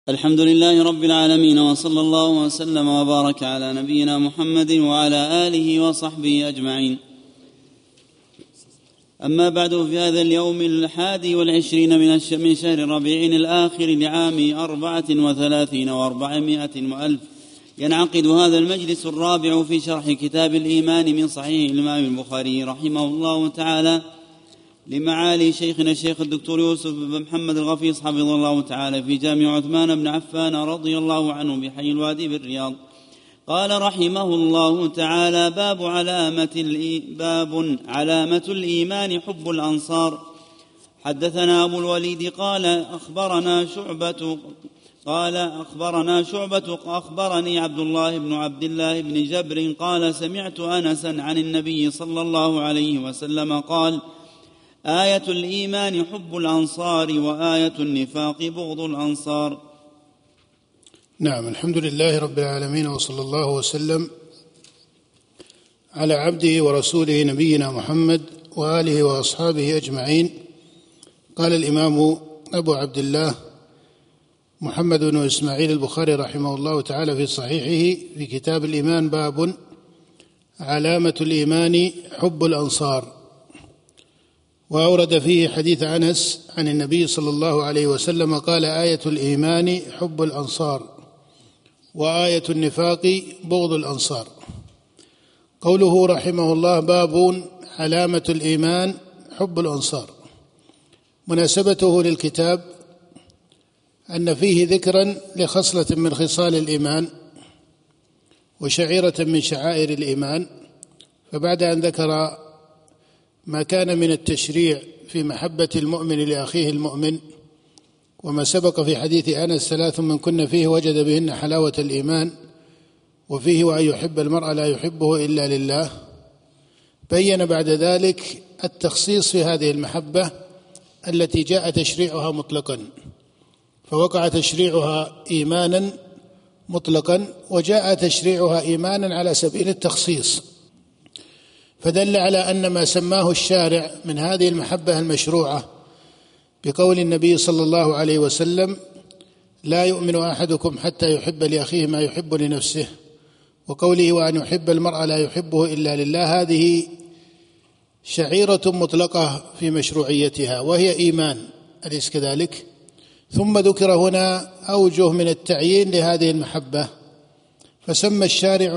الحمد لله رب العالمين، وصلى الله وسلم وبارك على نبينا محمد وعلى آله وصحبه أجمعين. أما بعد، في هذا اليوم 21 من شهر ربيع الآخر لعام 34 و400 وألف ينعقد هذا المجلس الرابع في شرح كتاب الإيمان من صحيح الإمام البخاري رحمه الله تعالى لمعالي شيخنا الشيخ الدكتور يوسف بن محمد الغفيص حفظه الله تعالى في جامع عثمان بن عفان رضي الله عنه بحي الوادي بالرياض. قال رحمه الله تعالى: باب علامة الإيمان حب الأنصار. حدثنا أبو الوليد قال أخبرنا شعبة أخبرني عبد الله بن جبر قال: سمعت أنسا عن النبي صلى الله عليه وسلم قال: آية الإيمان حب الأنصار وآية النفاق بغض الأنصار. نعم، الحمد لله رب العالمين، وصلى الله وسلم على عبده ورسوله نبينا محمد وآله وأصحابه أجمعين. قال الإمام أبو عبد الله محمد بن إسماعيل البخاري رحمه الله تعالى في صحيحه في كتاب الإيمان: باب علامة الإيمان حب الأنصار. وأورد فيه حديث أنس عن النبي صلى الله عليه وسلم قال: آية الإيمان حب الأنصار وآية النفاق بغض الأنصار. قوله رحمه الله: باب علامة الإيمان حب الأنصار، مناسبته للكتاب أن فيه ذكرا لخصلة من خصال الإيمان وشعيرة من شعائر الإيمان، فبعد أن ذكر ما كان من التشريع في محبة المؤمن لأخيه المؤمن، وما سبق في حديث أنس: 3 من كن فيه وجد بهن حلاوة الإيمان، وفيه وأن يحب المرء لا يحبه إلا لله. بين بعد ذلك التخصيص في هذه المحبة التي جاء تشريعها مطلقا، فوقع تشريعها إيمانا مطلقا، وجاء تشريعها إيمانا على سبيل التخصيص، فدل على أن ما سماه الشارع من هذه المحبة المشروعة بقول النبي صلى الله عليه وسلم: لا يؤمن أحدكم حتى يحب لأخيه ما يحب لنفسه، وقوله: وأن يحب المرء لا يحبه إلا لله، هذه شعيرة مطلقة في مشروعيتها وهي إيمان، أليس كذلك؟ ثم ذكر هنا أوجه من التعيين لهذه المحبة، فسمى الشارع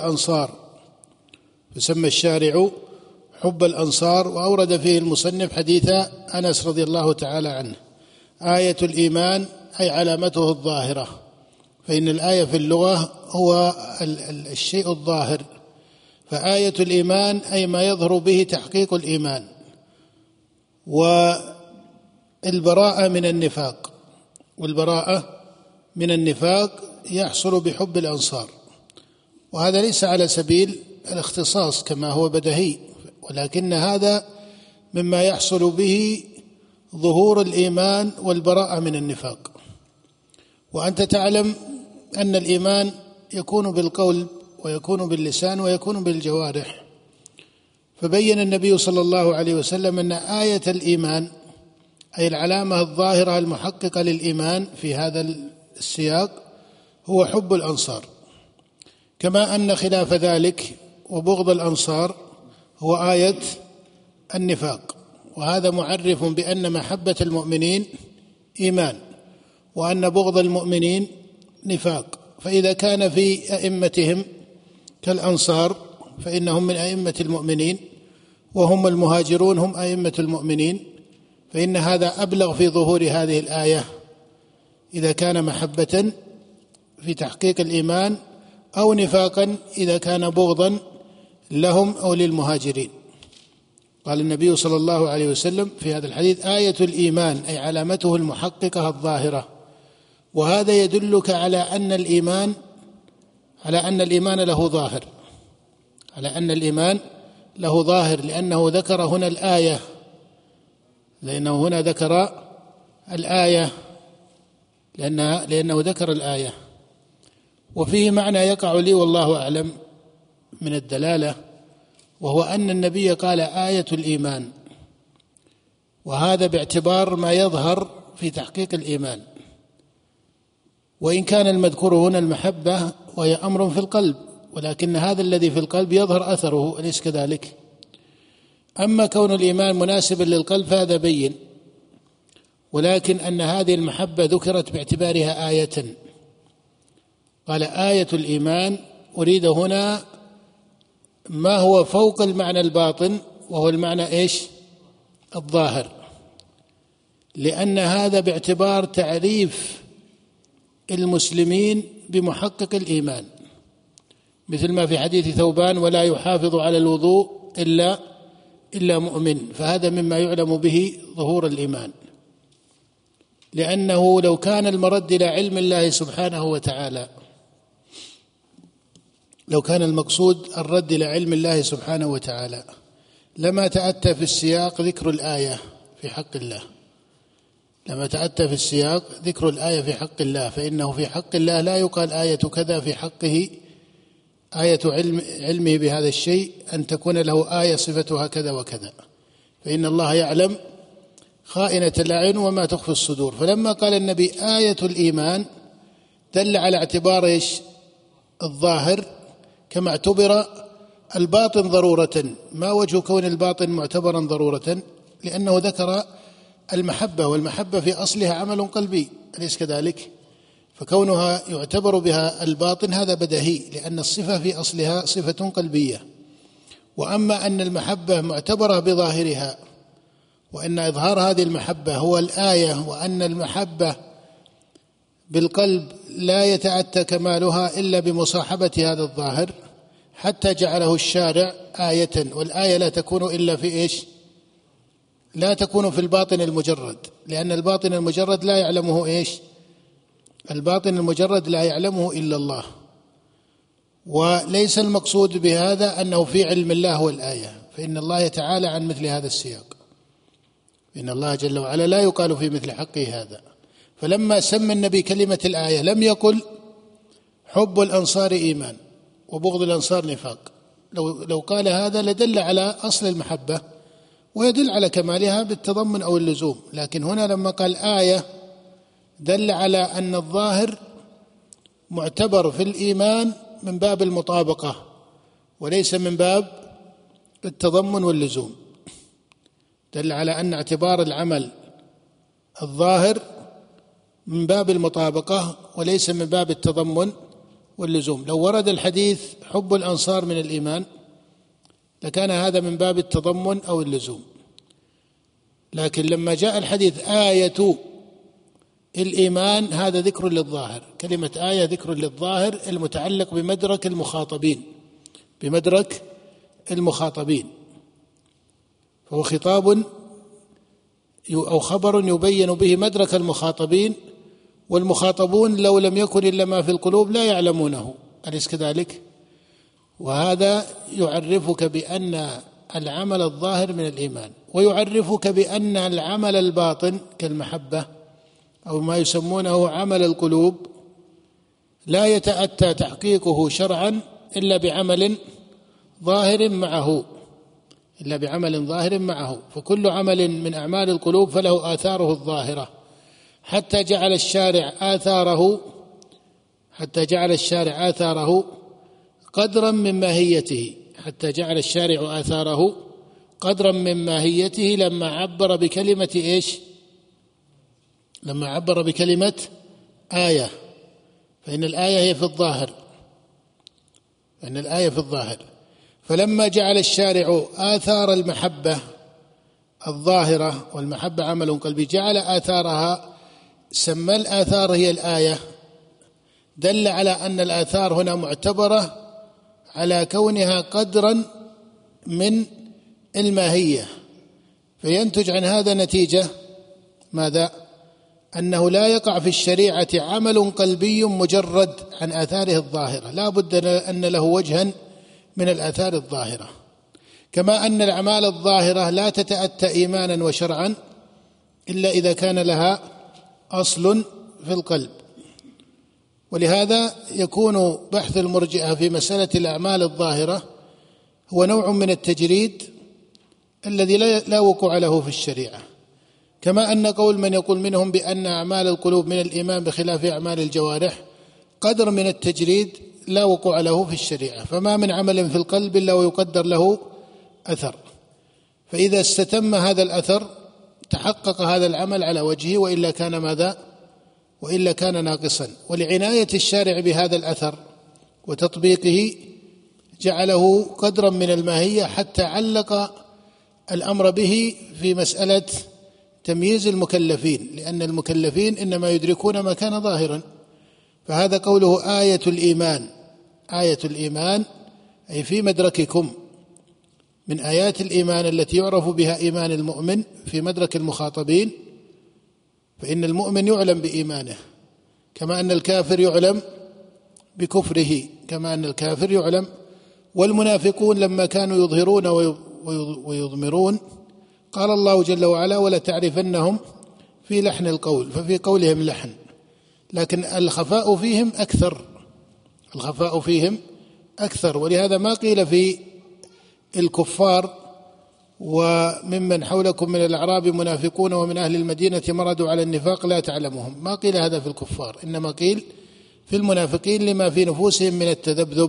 حب الأنصار، وأورد فيه المصنف حديث أنس رضي الله تعالى عنه: آية الإيمان أي علامته الظاهرة، فإن الآية في اللغة هو الشيء الظاهر، فآية الإيمان أي ما يظهر به تحقيق الإيمان. والبراءة من النفاق يحصل بحب الأنصار، وهذا ليس على سبيل الاختصاص كما هو بديهي، ولكن هذا مما يحصل به ظهور الإيمان والبراءة من النفاق. وأنت تعلم أن الإيمان يكون بالقول ويكون باللسان ويكون بالجوارح، فبين النبي صلى الله عليه وسلم أن آية الإيمان أي العلامة الظاهرة المحققة للإيمان في هذا السياق هو حب الأنصار، كما أن خلاف ذلك وبغض الأنصار هو آية النفاق. وهذا معرف بأن محبة المؤمنين إيمان، وأن بغض المؤمنين نفاق. فإذا كان في أئمتهم كالأنصار فإنهم من أئمة المؤمنين، وهم المهاجرون هم أئمة المؤمنين، فإن هذا أبلغ في ظهور هذه الآية إذا كان محبة في تحقيق الإيمان، أو نفاقا إذا كان بغضا لهم أو للمهاجرين. قال النبي صلى الله عليه وسلم في هذا الحديث: آية الإيمان أي علامته المحققة الظاهرة. وهذا يدلك على أن الإيمان له ظاهر، لأنه ذكر هنا الآية، وفيه معنى يقع لي والله أعلم من الدلالة، وهو أن النبي قال آية الإيمان، وهذا باعتبار ما يظهر في تحقيق الإيمان. وإن كان المذكور هنا المحبة وهي أمر في القلب، ولكن هذا الذي في القلب يظهر أثره، أليس كذلك؟ أما كون الإيمان مناسبا للقلب فهذا بين، ولكن أن هذه المحبة ذكرت باعتبارها آية. قال آية الإيمان، أريد هنا ما هو فوق المعنى الباطن، وهو المعنى إيش؟ الظاهر، لأن هذا باعتبار تعريف المسلمين بمحقق الإيمان، مثل ما في حديث ثوبان: ولا يحافظ على الوضوء إلا مؤمن، فهذا مما يعلم به ظهور الإيمان، لأنه لو كان المرد إلى علم الله سبحانه وتعالى، لو كان المقصود الرد إلى علم الله سبحانه وتعالى لما تأتى في السياق ذكر الآية في حق الله، لما تأتى في السياق ذكر الآية في حق الله، فإنه في حق الله لا يقال آية كذا، في حقه آية علمه بهذا الشيء أن تكون له آية صفتها كذا وكذا، فإن الله يعلم خائنة الأعين وما تخفي الصدور. فلما قال النبي آية الإيمان دل على اعتبار إيش؟ الظاهر، كما اعتبر الباطن ضرورة. ما وجه كون الباطن معتبرا ضرورة؟ لأنه ذكر المحبة، والمحبة في أصلها عمل قلبي، أليس كذلك؟ فكونها يعتبر بها الباطن هذا بديهي، لأن الصفة في أصلها صفة قلبية. وأما أن المحبة معتبرة بظاهرها، وأن إظهار هذه المحبة هو الآية، وأن المحبة بالقلب لا يتأتى كمالها إلا بمصاحبة هذا الظاهر، حتى جعله الشارع آية. والآية لا تكون إلا في إيش؟ لا تكون في الباطن المجرد، لأن الباطن المجرد لا يعلمه إيش؟ الباطن المجرد لا يعلمه إلا الله. وليس المقصود بهذا أنه في علم الله هو الآية، فإن الله يتعالى عن مثل هذا السياق، إن الله جل وعلا لا يقال في مثل حقه هذا. فلما سمى النبي كلمة الآية لم يقل حب الأنصار إيمان وبغض الأنصار نفاق، لو قال هذا لدل على أصل المحبة ويدل على كمالها بالتضمن أو اللزوم، لكن هنا لما قال آية دل على أن الظاهر معتبر في الإيمان من باب المطابقة وليس من باب التضمن واللزوم، دل على أن اعتبار العمل الظاهر من باب المطابقة وليس من باب التضمن واللزوم. لو ورد الحديث حب الأنصار من الإيمان لكان هذا من باب التضمن أو اللزوم، لكن لما جاء الحديث آية الإيمان هذا ذكر للظاهر، كلمة آية ذكر للظاهر المتعلق بمدرك المخاطبين، بمدرك المخاطبين، فهو خطاب أو خبر يبين به مدرك المخاطبين، والمخاطبون لو لم يكن إلا ما في القلوب لا يعلمونه، أليس كذلك؟ وهذا يعرفك بأن العمل الظاهر من الإيمان، ويعرفك بأن العمل الباطن كالمحبة أو ما يسمونه عمل القلوب لا يتأتى تحقيقه شرعا إلا بعمل ظاهر معه، فكل عمل من أعمال القلوب فله آثاره الظاهرة، حتى جعل الشارع آثاره قدرا من ماهيته، لما عبر بكلمة إيش؟ لما عبر بكلمة آية، فإن الآية هي في الظاهر، فلما جعل الشارع آثار المحبة الظاهرة، والمحبة عمل قلبي، جعل آثارها سمى الآثار هي الآية، دل على أن الآثار هنا معتبرة على كونها قدرا من الماهية، فينتج عن هذا نتيجة ماذا؟ أنه لا يقع في الشريعة عمل قلبي مجرد عن آثاره الظاهرة، لا بد أن له وجها من الآثار الظاهرة، كما أن الأعمال الظاهرة لا تتأتى إيمانا وشرعا إلا إذا كان لها أصل في القلب. ولهذا يكون بحث المرجئة في مسألة الأعمال الظاهرة هو نوع من التجريد الذي لا وقوع له في الشريعة، كما أن قول من يقول منهم بأن أعمال القلوب من الإيمان بخلاف أعمال الجوارح قدر من التجريد لا وقوع له في الشريعة، فما من عمل في القلب إلا ويقدر له أثر، فإذا استتم هذا الأثر تحقق هذا العمل على وجهه، وإلا كان ماذا؟ وإلا كان ناقصا. ولعناية الشارع بهذا الأثر وتطبيقه جعله قدرا من الماهية حتى علق الأمر به في مسألة تمييز المكلفين، لأن المكلفين إنما يدركون ما كان ظاهرا، فهذا قوله آية الإيمان، آية الإيمان أي في مدرككم، من آيات الإيمان التي يعرف بها إيمان المؤمن في مدرك المخاطبين، فإن المؤمن يعلم بإيمانه كما أن الكافر يعلم بكفره، كما أن الكافر يعلم. والمنافقون لما كانوا يظهرون ويضمرون قال الله جل وعلا ولتعرفنهم في لحن القول، ففي قولهم لحن، لكن الخفاء فيهم أكثر، الخفاء فيهم أكثر. ولهذا ما قيل في الكفار وممن حولكم من الأعراب منافقون ومن أهل المدينة مردوا على النفاق لا تعلمهم، ما قيل هذا في الكفار، إنما قيل في المنافقين لما في نفوسهم من التذبذب.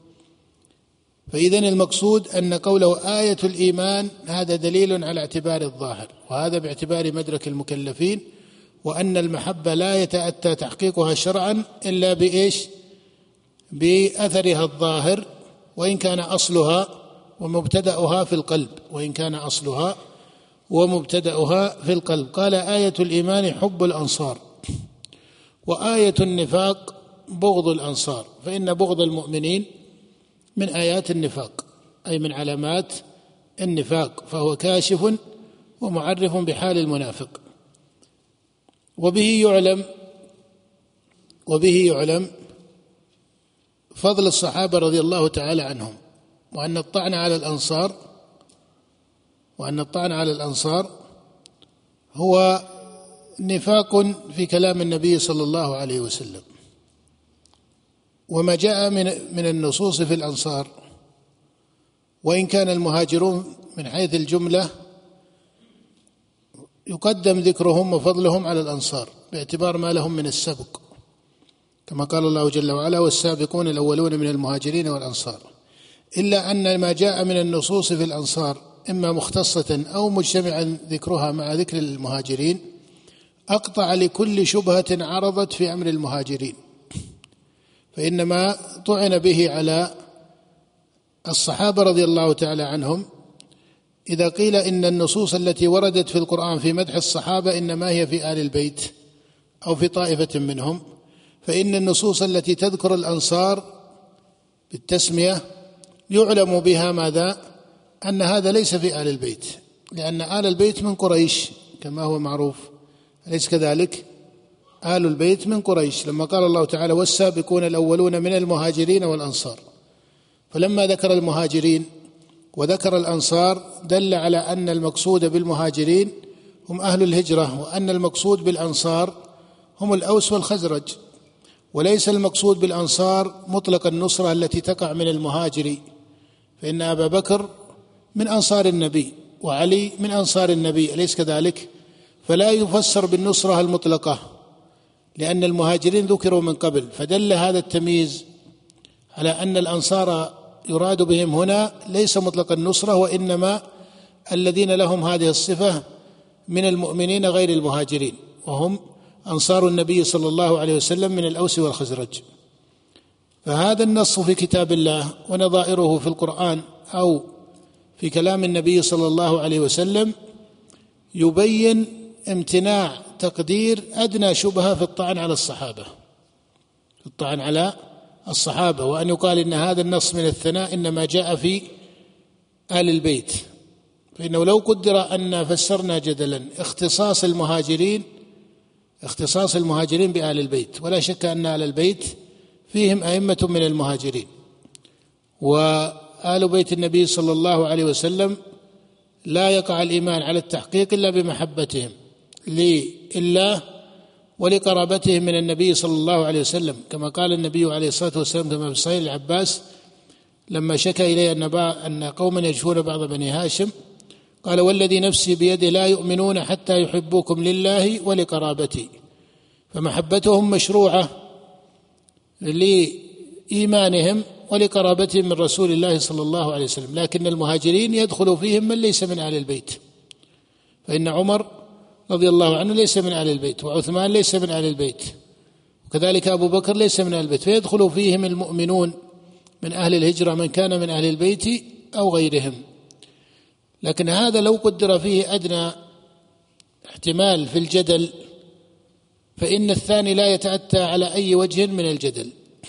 فإذن المقصود أن قوله آية الإيمان هذا دليل على اعتبار الظاهر، وهذا باعتبار مدرك المكلفين، وأن المحبة لا يتأتى تحقيقها شرعا إلا بإيش؟ بأثرها الظاهر، وإن كان أصلها ومبتدأها في القلب، وإن كان أصلها ومبتدأها في القلب. قال آية الإيمان حب الأنصار، وآية النفاق بغض الأنصار، فإن بغض المؤمنين من آيات النفاق، أي من علامات النفاق، فهو كاشف ومعرف بحال المنافق. وبه يعلم فضل الصحابة رضي الله تعالى عنهم، وأن الطعن على الأنصار هو نفاق في كلام النبي صلى الله عليه وسلم. وما جاء من النصوص في الأنصار، وإن كان المهاجرون من حيث الجملة يقدم ذكرهم وفضلهم على الأنصار باعتبار ما لهم من السبق، كما قال الله جل وعلا والسابقون الأولون من المهاجرين والأنصار، إلا أن ما جاء من النصوص في الأنصار إما مختصة أو مجتمعا ذكرها مع ذكر المهاجرين أقطع لكل شبهة عرضت في أمر المهاجرين، فإنما طعن به على الصحابة رضي الله تعالى عنهم إذا قيل إن النصوص التي وردت في القرآن في مدح الصحابة إنما هي في آل البيت أو في طائفة منهم، فإن النصوص التي تذكر الأنصار بالتسمية يعلم بها ماذا؟ أن هذا ليس في آل البيت، لأن آل البيت من قريش كما هو معروف، أليس كذلك؟ آل البيت من قريش، لما قال الله تعالى والسابقون الأولون من المهاجرين والأنصار، فلما ذكر المهاجرين وذكر الأنصار دل على أن المقصود بالمهاجرين هم أهل الهجرة، وأن المقصود بالأنصار هم الأوس والخزرج، وليس المقصود بالأنصار مطلق النصرة التي تقع من المهاجر، فإن أبا بكر من أنصار النبي وعلي من أنصار النبي، أليس كذلك؟ فلا يفسر بالنصرة المطلقة لأن المهاجرين ذكروا من قبل، فدل هذا التمييز على أن الأنصار يراد بهم هنا ليس مطلق النصرة، وإنما الذين لهم هذه الصفة من المؤمنين غير المهاجرين، وهم أنصار النبي صلى الله عليه وسلم من الأوس والخزرج. فهذا النص في كتاب الله ونظائره في القرآن أو في كلام النبي صلى الله عليه وسلم يبين امتناع تقدير أدنى شبهة في الطعن على الصحابة، وأن يقال إن هذا النص من الثناء إنما جاء في آل البيت، فإنه لو قدر أن فسرنا جدلا اختصاص المهاجرين بآل البيت، ولا شك أن آل البيت فيهم أئمة من المهاجرين، وآل بيت النبي صلى الله عليه وسلم لا يقع الإيمان على التحقيق إلا بمحبتهم لله ولقرابتهم من النبي صلى الله عليه وسلم، كما قال النبي عليه الصلاة والسلام كما في صحيح العباس لما شكى إليه أن قوما يجفون بعض بني هاشم قال والذي نفسي بيده لا يؤمنون حتى يحبوكم لله ولقرابتي، فمحبتهم مشروعة لإيمانهم ولقرابتهم من رسول الله صلى الله عليه وسلم، لكن المهاجرين يدخل فيهم من ليس من أهل البيت، فإن عمر رضي الله عنه ليس من أهل البيت، وعثمان ليس من أهل البيت، وكذلك أبو بكر ليس من أهل البيت، فيدخل فيهم المؤمنون من أهل الهجرة من كان من أهل البيت أو غيرهم. لكن هذا لو قدر فيه أدنى احتمال في الجدل فإن الثاني لا يتأتى على أي وجه من الجدل،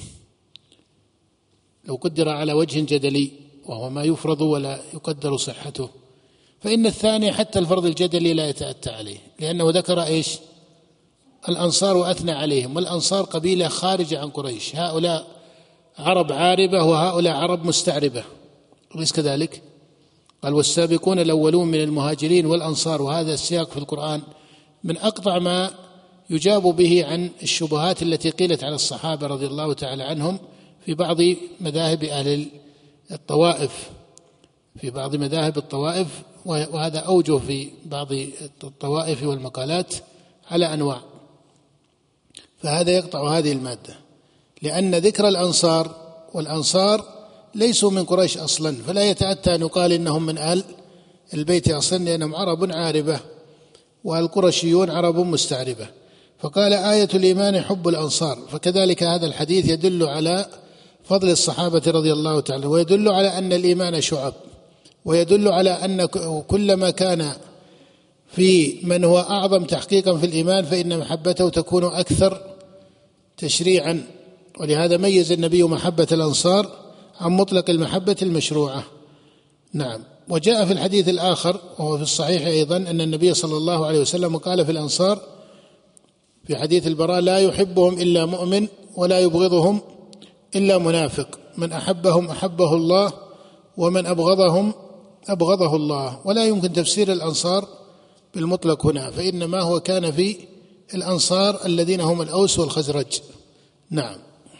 لو قدر على وجه جدلي وهو ما يفرض ولا يقدر صحته فإن الثاني حتى الفرض الجدلي لا يتأتى عليه، لأنه ذكر إيش؟ الأنصار وأثنى عليهم، والأنصار قبيلة خارجة عن قريش، هؤلاء عرب عاربة وهؤلاء عرب مستعربة، أليس كذلك؟ قال والسابقون الأولون من المهاجرين والأنصار، وهذا السياق في القرآن من أقطع ما يجاب به عن الشبهات التي قيلت على الصحابة رضي الله تعالى عنهم في بعض مذاهب أهل الطوائف، في بعض مذاهب الطوائف، وهذا أوجه في بعض الطوائف والمقالات على أنواع، فهذا يقطع هذه المادة، لأن ذكر الأنصار والأنصار ليسوا من قريش أصلا، فلا يتأتى أن يقال إنهم من أهل البيت أصلا، لأنهم عرب عاربة والقرشيون عرب مستعربة. فقال آية الإيمان حب الأنصار، فكذلك هذا الحديث يدل على فضل الصحابة رضي الله تعالى، ويدل على أن الإيمان شعب، ويدل على أن كلما كان في من هو أعظم تحقيقا في الإيمان فإن محبته تكون أكثر تشريعا، ولهذا ميز النبي محبة الأنصار عن مطلق المحبة المشروعة. نعم. وجاء في الحديث الآخر وهو في الصحيح أيضا أن النبي صلى الله عليه وسلم قال في الأنصار في حديث البراء لا يحبهم إلا مؤمن ولا يبغضهم إلا منافق، من أحبهم أحبه الله ومن أبغضهم أبغضه الله. ولا يمكن تفسير الأنصار بالمطلق هنا، فإنما هو كان في الأنصار الذين هم الأوس والخزرج. نعم.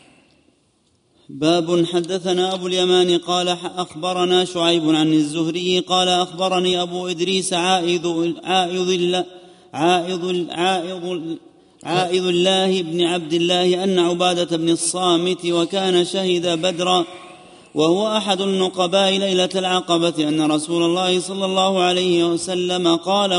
باب حدثنا أبو اليمان قال أخبرنا شعيب عن الزهري قال أخبرني أبو إدريس عائذ الله بن عبد الله أن عبادة بن الصامت وكان شهد بدرا وهو أحد النقباء ليلة العقبة أن رسول الله صلى الله عليه وسلم قال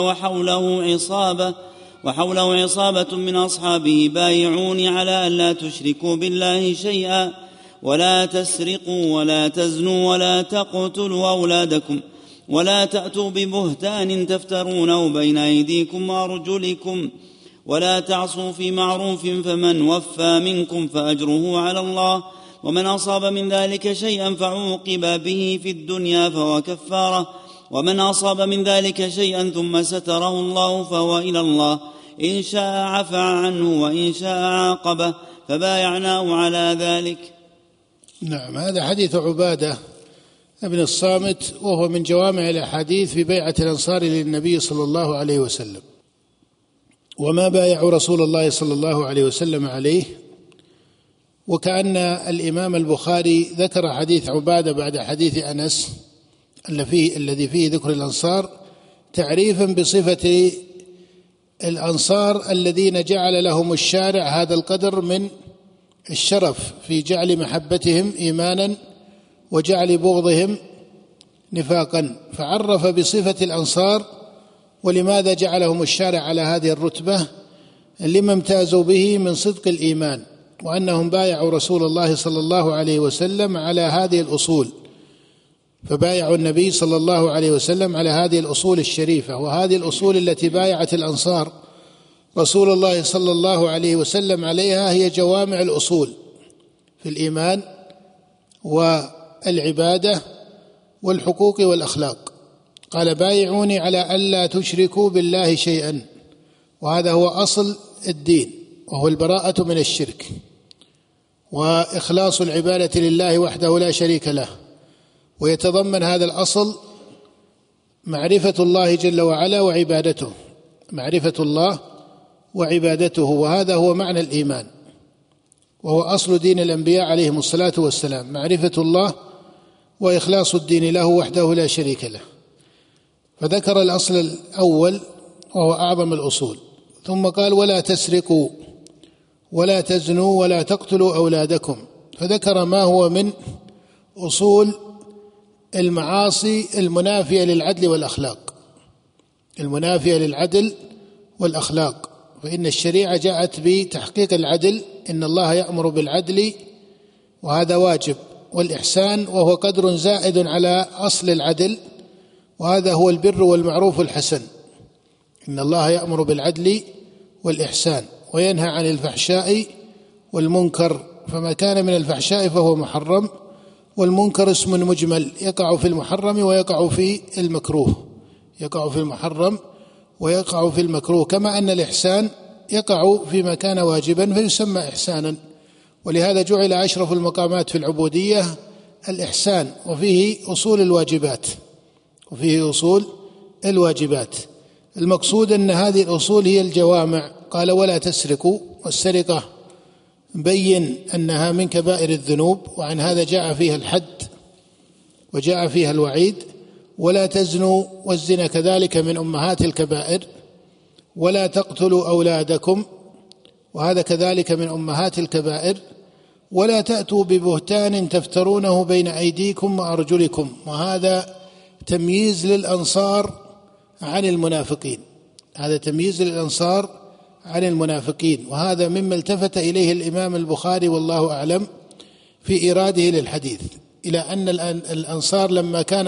وحوله عصابة من أصحابه بايعوني على أن لا تشركوا بالله شيئا ولا تسرقوا ولا تزنوا ولا تقتلوا أولادكم ولا تأتوا ببهتان تفترونه بين أيديكم وأرجلكم ولا تعصوا في معروف، فمن وفى منكم فأجره على الله، ومن أصاب من ذلك شيئا فعوقب به في الدنيا فهو كفارة، ومن أصاب من ذلك شيئا ثم ستره الله فهو إلى الله، إن شاء عفى عنه وإن شاء عاقبه، فبايعناه على ذلك. نعم. هذا حديث عبادة بن الصامت وهو من جوامع الأحاديث في بيعة الأنصار للنبي صلى الله عليه وسلم، وما بايعوا رسول الله صلى الله عليه وسلم عليه. وكأن الإمام البخاري ذكر حديث عبادة بعد حديث أنس الذي فيه ذكر الأنصار تعريفا بصفة الأنصار الذين جعل لهم الشارع هذا القدر من الشرف في جعل محبتهم إيمانا وجعل بغضهم نفاقا، فعرف بصفة الأنصار ولماذا جعلهم الشارع على هذه الرتبة لما امتازوا به من صدق الإيمان، وأنهم بايعوا رسول الله صلى الله عليه وسلم على هذه الأصول، فبايعوا النبي صلى الله عليه وسلم على هذه الأصول الشريفة. وهذه الأصول التي بايعت الأنصار رسول الله صلى الله عليه وسلم عليها هي جوامع الأصول في الإيمان والعبادة والحقوق والأخلاق. قال بايعوني على ألا تشركوا بالله شيئا، وهذا هو أصل الدين، وهو البراءة من الشرك وإخلاص العبادة لله وحده لا شريك له. ويتضمن هذا الأصل معرفة الله جل وعلا وعبادته، معرفة الله وعبادته، وهذا هو معنى الإيمان، وهو أصل دين الأنبياء عليهم الصلاة والسلام، معرفة الله وإخلاص الدين له وحده لا شريك له. فذكر الأصل الأول وهو أعظم الأصول، ثم قال ولا تسرقوا ولا تزنوا ولا تقتلوا أولادكم، فذكر ما هو من أصول المعاصي المنافية للعدل والأخلاق، المنافية للعدل والأخلاق. فإن الشريعة جاءت بتحقيق العدل، إن الله يأمر بالعدل وهذا واجب، والإحسان وهو قدر زائد على أصل العدل، وهذا هو البر والمعروف الحسن. إن الله يأمر بالعدل والإحسان وينهى عن الفحشاء والمنكر، فما كان من الفحشاء فهو محرم، والمنكر اسم مجمل يقع في المحرم ويقع في المكروه، يقع في المحرم ويقع في المكروه، كما أن الإحسان يقع فيما كان واجبا فيسمى إحسانا. ولهذا جعل أشرف المقامات في العبودية الإحسان، وفيه أصول الواجبات، وفيه أصول الواجبات. المقصود أن هذه الأصول هي الجوامع. قال ولا تسرقوا، والسرقة بين أنها من كبائر الذنوب، وعن هذا جاء فيها الحد وجاء فيها الوعيد. ولا تزنوا، والزنا كذلك من أمهات الكبائر. ولا تقتلوا أولادكم، وهذا كذلك من أمهات الكبائر. ولا تأتوا ببهتان تفترونه بين أيديكم وأرجلكم، وهذا تمييز للأنصار عن المنافقين، هذا تمييز للأنصار عن المنافقين، وهذا مما التفت إليه الإمام البخاري والله أعلم في إيراده للحديث، إلى أن الأنصار لما كان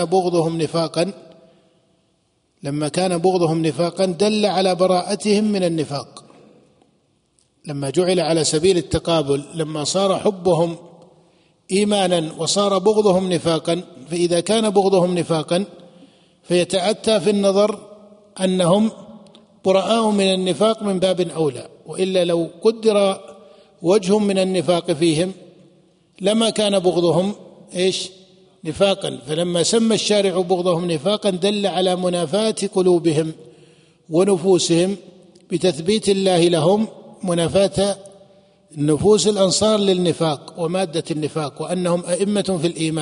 بغضهم نفاقا دل على براءتهم من النفاق، لما جعل على سبيل التقابل، لما صار حبهم إيمانا وصار بغضهم نفاقا، فإذا كان بغضهم نفاقا فيتأتى في النظر أنهم براء من النفاق من باب أولى، وإلا لو قدر وجه من النفاق فيهم لما كان بغضهم نفاقا. فلما سمى الشارع بغضهم نفاقا دل على منافاة قلوبهم ونفوسهم بتثبيت الله لهم، منافاة نفوس الأنصار للنفاق ومادة النفاق، وأنهم أئمة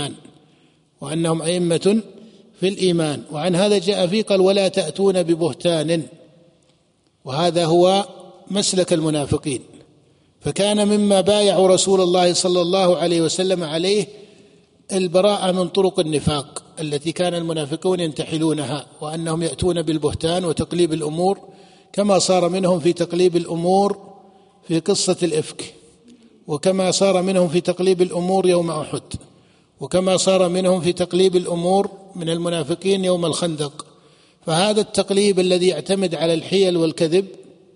في الإيمان. وعن هذا جاء فيه قال ولا تأتون ببهتان، وهذا هو مسلك المنافقين. فكان مما بايعوا رسول الله صلى الله عليه وسلم عليه البراءة من طرق النفاق التي كان المنافقون ينتحلونها، وأنهم يأتون بالبهتان وتقليب الأمور، كما صار منهم في تقليب الأمور في قصة الإفك، وكما صار منهم في تقليب الأمور يوم أحد، وكما صار منهم في تقليب الأمور من المنافقين يوم الخندق. فهذا التقليب الذي يعتمد على الحيل والكذب،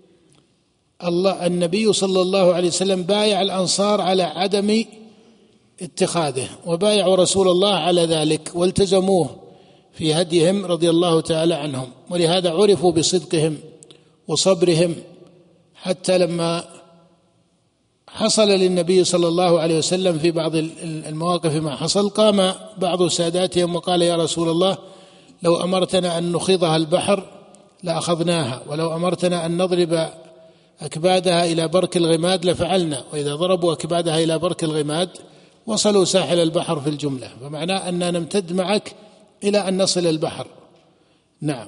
النبي صلى الله عليه وسلم بايع الأنصار على عدم اتخاذه، وبايعوا رسول الله على ذلك والتزموه في هديهم رضي الله تعالى عنهم، ولهذا عرفوا بصدقهم وصبرهم، حتى لما حصل للنبي صلى الله عليه وسلم في بعض المواقف ما حصل، قام بعض ساداتهم وقال يا رسول الله لو أمرتنا أن نخيضها البحر لأخذناها، ولو أمرتنا أن نضرب أكبادها إلى برك الغماد لفعلنا، وإذا ضربوا أكبادها إلى برك الغماد وصلوا ساحل البحر في الجملة، فمعناه أننا نمتد معك إلى أن نصل البحر. نعم.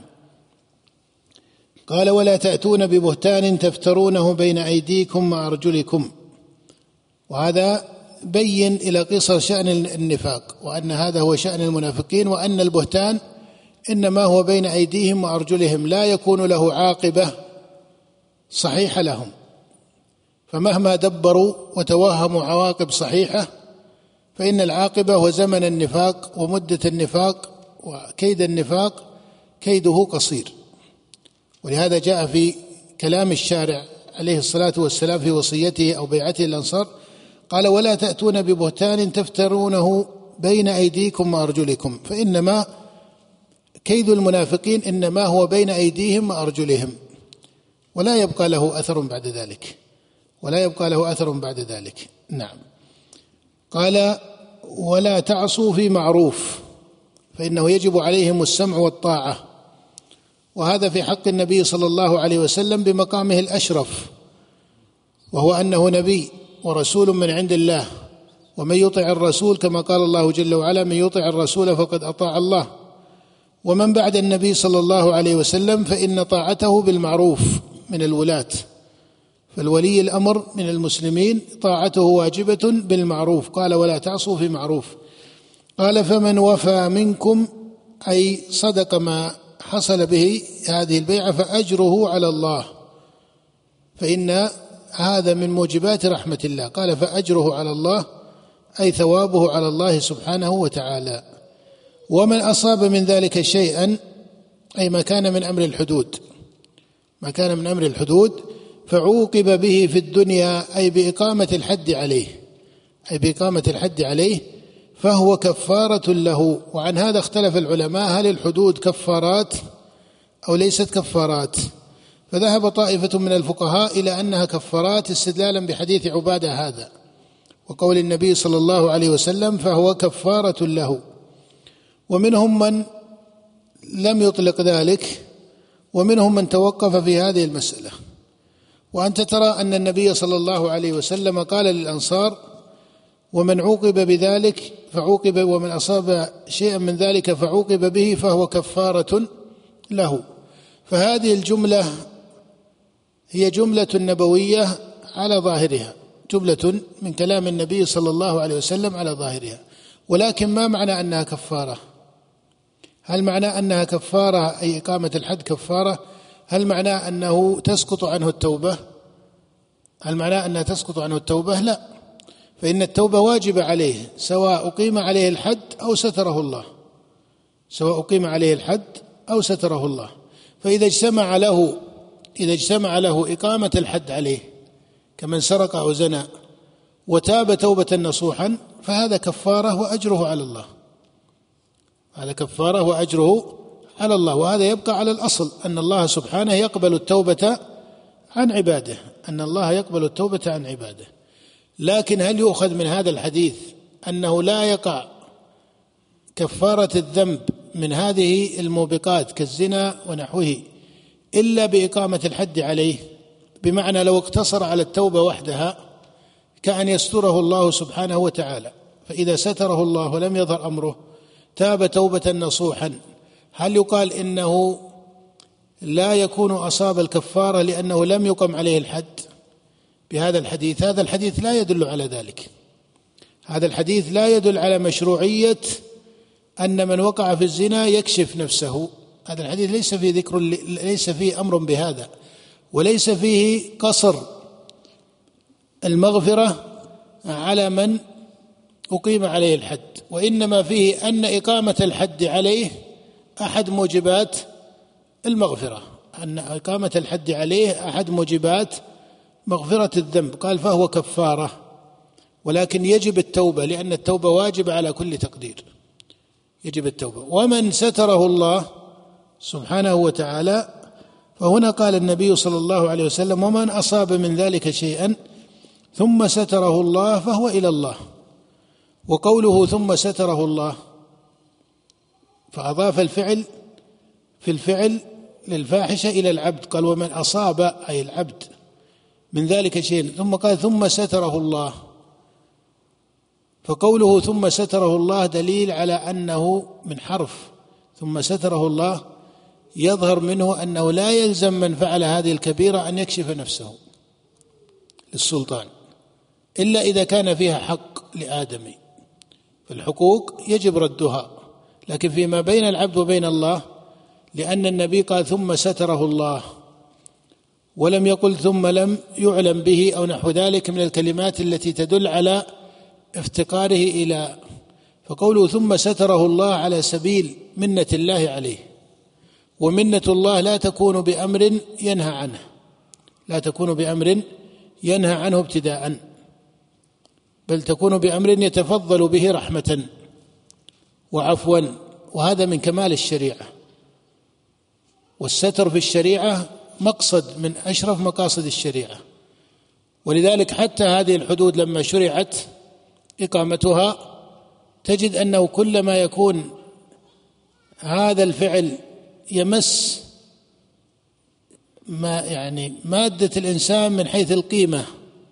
قال ولا تأتون ببهتان تفترونه بين أيديكم وأرجلكم، وهذا بين إلى قصر شأن النفاق، وأن هذا هو شأن المنافقين، وأن البهتان إنما هو بين أيديهم وأرجلهم، لا يكون له عاقبة صحيحة لهم، فمهما دبروا وتوهموا عواقب صحيحة فإن العاقبة وزمن النفاق ومدة النفاق وكيد النفاق كيده قصير. ولهذا جاء في كلام الشارع عليه الصلاة والسلام في وصيته أو بيعته الأنصار قال ولا تأتون ببهتان تفترونه بين أيديكم وأرجلكم، فإنما كيد المنافقين إنما هو بين أيديهم وأرجلهم، ولا يبقى له أثر بعد ذلك. نعم. قال ولا تعصوا في معروف، فإنه يجب عليهم السمع والطاعة، وهذا في حق النبي صلى الله عليه وسلم بمقامه الأشرف، وهو أنه نبي ورسول من عند الله، ومن يطع الرسول كما قال الله جل وعلا من يطع الرسول فقد أطاع الله، ومن بعد النبي صلى الله عليه وسلم فإن طاعته بالمعروف من الولاة، فالولي الأمر من المسلمين طاعته واجبة بالمعروف. قال ولا تعصوا في معروف. قال فمن وفى منكم أي صدق ما حصل به هذه البيعة فأجره على الله، فإن هذا من موجبات رحمة الله. قال فأجره على الله أي ثوابه على الله سبحانه وتعالى. ومن أصاب من ذلك شيئا أي ما كان من أمر الحدود، ما كان من أمر الحدود فعوقب به في الدنيا أي بإقامة الحد عليه، أي بإقامة الحد عليه فهو كفارة له. وعن هذا اختلف العلماء هل الحدود كفارات أو ليست كفارات، فذهب طائفة من الفقهاء إلى أنها كفارات استدلالا بحديث عبادة هذا وقول النبي صلى الله عليه وسلم فهو كفارة له. ومنهم من لم يطلق ذلك، ومنهم من توقف في هذه المسألة. وأنت ترى أن النبي صلى الله عليه وسلم قال للأنصار ومن عوقب بذلك فعوقب، ومن أصاب شيئا من ذلك فعوقب به فهو كفارة له. فهذه الجملة هي جملة نبوية على ظاهرها، جملة من كلام النبي صلى الله عليه وسلم على ظاهرها. ولكن ما معنى أنها كفارة؟ هل معنى أنها كفارة أي إقامة الحد كفارة؟ هل معنى أنه تسقط عنه التوبة؟ هل معنى أنها تسقط عنه التوبة؟ لا، فإن التوبة واجبة عليه سواء أقيم عليه الحد أو ستره الله، سواء أقيم عليه الحد أو ستره الله. فإذا اجتمع له إقامة الحد عليه كمن سرق أو زنى وتاب توبة نصوحا فهذا كفارة وأجره على الله، هذا كفارة وأجره على الله. وهذا يبقى على الأصل أن الله سبحانه يقبل التوبة عن عباده، أن الله يقبل التوبة عن عباده. لكن هل يؤخذ من هذا الحديث أنه لا يقع كفارة الذنب من هذه الموبقات كالزنا ونحوه إلا بإقامة الحد عليه؟ بمعنى لو اقتصر على التوبة وحدها كأن يستره الله سبحانه وتعالى، فإذا ستره الله ولم يظهر أمره تاب توبة نصوحا، هل يقال إنه لا يكون أصاب الكفارة لأنه لم يقم عليه الحد بهذا الحديث؟ هذا الحديث لا يدل على ذلك، هذا الحديث لا يدل على مشروعية أن من وقع في الزنا يكشف نفسه. هذا الحديث ليس فيه ذكر، ليس فيه أمر بهذا، وليس فيه قصر المغفرة على من أقيم عليه الحد، وإنما فيه أن إقامة الحد عليه أحد موجبات المغفرة، أن إقامة الحد عليه أحد موجبات مغفرة الذنب. قال فهو كفارة، ولكن يجب التوبة لأن التوبة واجبة على كل تقدير، يجب التوبة. ومن ستره الله سبحانه وتعالى فهنا قال النبي صلى الله عليه وسلم ومن أصاب من ذلك شيئا ثم ستره الله فهو إلى الله. وقوله ثم ستره الله فأضاف الفعل في الفعل للفاحشة إلى العبد، قال ومن أصاب أي العبد من ذلك شيء، ثم قال ثم ستره الله. فقوله ثم ستره الله دليل على أنه من حرف ثم ستره الله يظهر منه أنه لا يلزم من فعل هذه الكبيرة أن يكشف نفسه للسلطان إلا إذا كان فيها حق لآدمي، فالحقوق يجب ردها، لكن فيما بين العبد وبين الله، لأن النبي قال ثم ستره الله ولم يقل ثم لم يعلم به أو نحو ذلك من الكلمات التي تدل على افتقاره إلى، فقوله ثم ستره الله على سبيل منة الله عليه، ومنة الله لا تكون بأمر ينهى عنه، لا تكون بأمر ينهى عنه ابتداء، بل تكون بأمر يتفضل به رحمة وعفوا، وهذا من كمال الشريعة. والستر في الشريعة مقصد من أشرف مقاصد الشريعة، ولذلك حتى هذه الحدود لما شرعت إقامتها تجد أنه كلما يكون هذا الفعل يمس ما يعني مادة الإنسان من حيث القيمة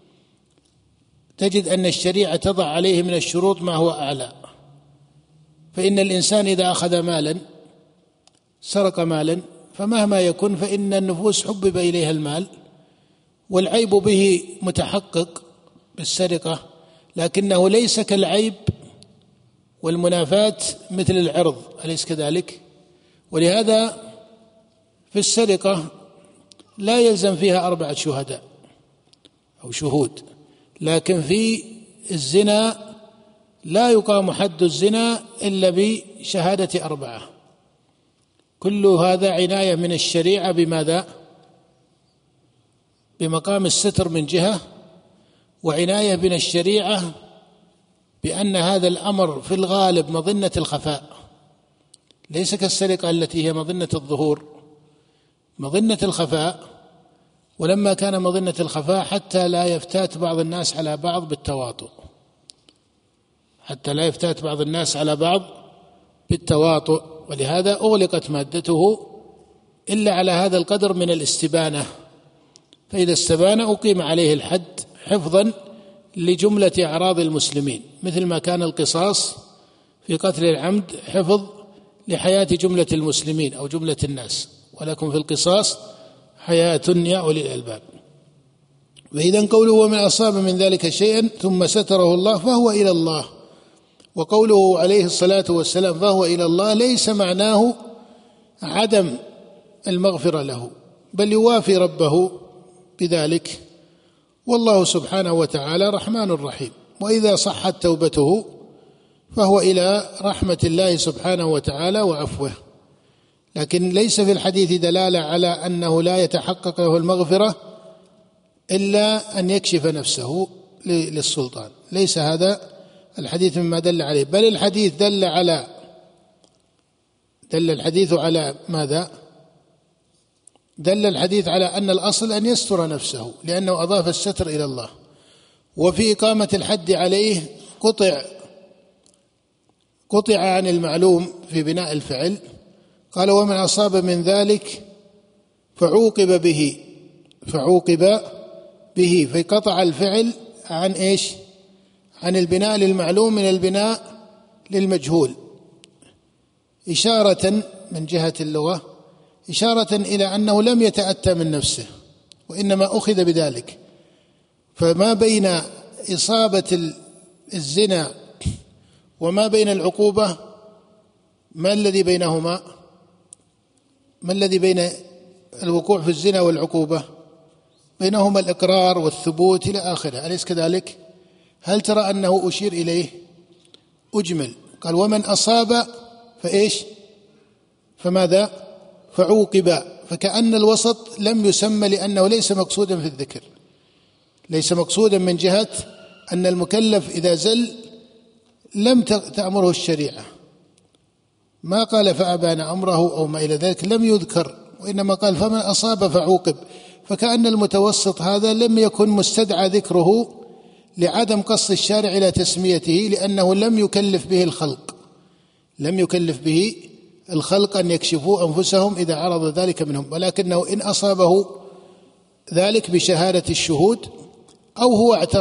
تجد أن الشريعة تضع عليه من الشروط ما هو أعلى. فإن الإنسان إذا أخذ مالا سرق مالا، فمهما يكن فإن النفوس حبب إليها المال، والعيب به متحقق بالسرقة، لكنه ليس كالعيب والمنافاة مثل العرض، أليس كذلك؟ ولهذا في السرقة لا يلزم فيها 4 شهداء أو شهود، لكن في الزنا لا يقام حد الزنا إلا بشهادة 4. كل هذا عناية من الشريعة بماذا؟ بمقام الستر من جهة، وعناية من الشريعة بأن هذا الأمر في الغالب مظنة الخفاء، ليس كالسرقة التي هي مظنة الظهور، مظنة الخفاء. ولما كان مظنة الخفاء حتى لا يفتات بعض الناس على بعض بالتواطؤ، حتى لا يفتات بعض الناس على بعض بالتواطؤ، ولهذا أغلقت مادته إلا على هذا القدر من الاستبانة، فإذا استبان أقيم عليه الحد حفظا لجملة أعراض المسلمين، مثل ما كان القصاص في قتل العمد حفظ لحياة جملة المسلمين أو جملة الناس، ولكم في القصاص حياة يا أولي الألباب. وإذا قوله ومن أصاب من ذلك شيئا ثم ستره الله فهو إلى الله، وقوله عليه الصلاة والسلام فهو إلى الله ليس معناه عدم المغفرة له، بل يوافي ربه بذلك، والله سبحانه وتعالى رحمن رحيم. وإذا صحت توبته فهو إلى رحمة الله سبحانه وتعالى وعفوه، لكن ليس في الحديث دلالة على أنه لا يتحقق له المغفرة إلا أن يكشف نفسه للسلطان، ليس هذا الحديث مما دل عليه، بل الحديث دل الحديث على ماذا؟ دل الحديث على أن الأصل أن يستر نفسه، لأنه أضاف الستر إلى الله. وفي إقامة الحد عليه قطع عن المعلوم في بناء الفعل، قال ومن أصاب من ذلك فعوقب به، فقطع الفعل عن إيش؟ عن البناء للمعلوم من البناء للمجهول، إشارة من جهة اللغة، إشارة إلى أنه لم يتأتى من نفسه وإنما أخذ بذلك. فما بين إصابة الزنا وما بين العقوبة ما الذي بينهما؟ ما الذي بين الوقوع في الزنا والعقوبة؟ بينهما الإقرار والثبوت إلى آخره، أليس كذلك؟ هل ترى أنه أشير إليه؟ أجمل، قال ومن أصاب فإيش؟ فماذا؟ فعوقب، فكأن الوسط لم يسمى لأنه ليس مقصودا في الذكر، ليس مقصودا من جهة أن المكلف إذا زل لم تأمره الشريعة، ما قال فأبان أمره أو ما إلى ذلك، لم يذكر، وإنما قال فمن أصاب فعوقب، فكأن المتوسط هذا لم يكن مستدعى ذكره لعدم قصد الشارع إلى تسميته، لأنه لم يكلف به الخلق أن يكشفوا أنفسهم إذا عرض ذلك منهم، ولكنه إن أصابه ذلك بشهادة الشهود أو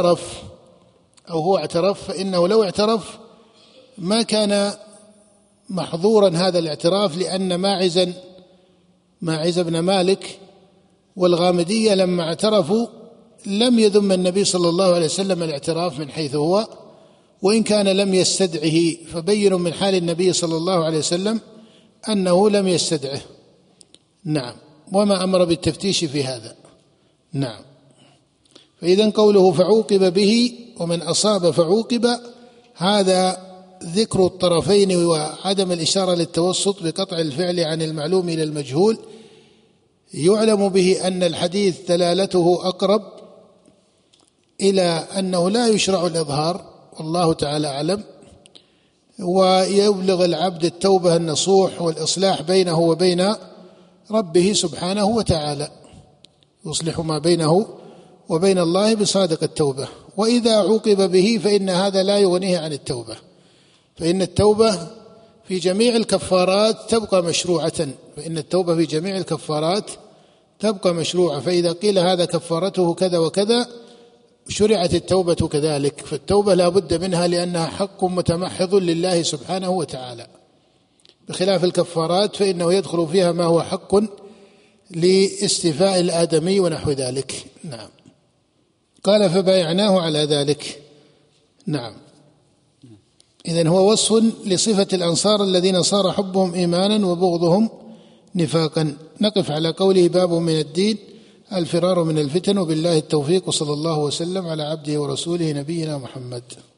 هو اعترف فإنه لو اعترف ما كان محظورا هذا الاعتراف، لأن ماعز بن مالك والغامدية لما اعترفوا لم يذم النبي صلى الله عليه وسلم الاعتراف من حيث هو، وإن كان لم يستدعه، فبين من حال النبي صلى الله عليه وسلم أنه لم يستدعه. نعم، وما أمر بالتفتيش في هذا. نعم، فإذا قوله فعوقب به ومن أصاب فعوقب، هذا ذكر الطرفين وعدم الإشارة للتوسط بقطع الفعل عن المعلوم إلى المجهول، يعلم به أن الحديث دلالته أقرب إلى أنه لا يشرع الإظهار، والله تعالى أعلم، ويبلغ العبد التوبة النصوح والإصلاح بينه وبين ربه سبحانه وتعالى، يصلح ما بينه وبين الله بصادق التوبة. وإذا عوقب به فإن هذا لا يغنيه عن التوبة، فإن التوبة في جميع الكفارات تبقى مشروعة، فإذا قيل هذا كفارته كذا وكذا شرعت التوبة كذلك، فالتوبة لا بد منها لأنها حق متمحض لله سبحانه وتعالى. بخلاف الكفارات فإنه يدخل فيها ما هو حق لاستيفاء الآدمي ونحو ذلك. نعم. قال فبايعناه على ذلك. نعم. إذن هو وصف لصفة الأنصار الذين صار حبهم إيمانا وبغضهم نفاقا. نقف على قوله باب من الدين الفرار من الفتن، وبالله التوفيق، وصلى الله وسلم على عبده ورسوله نبينا محمد.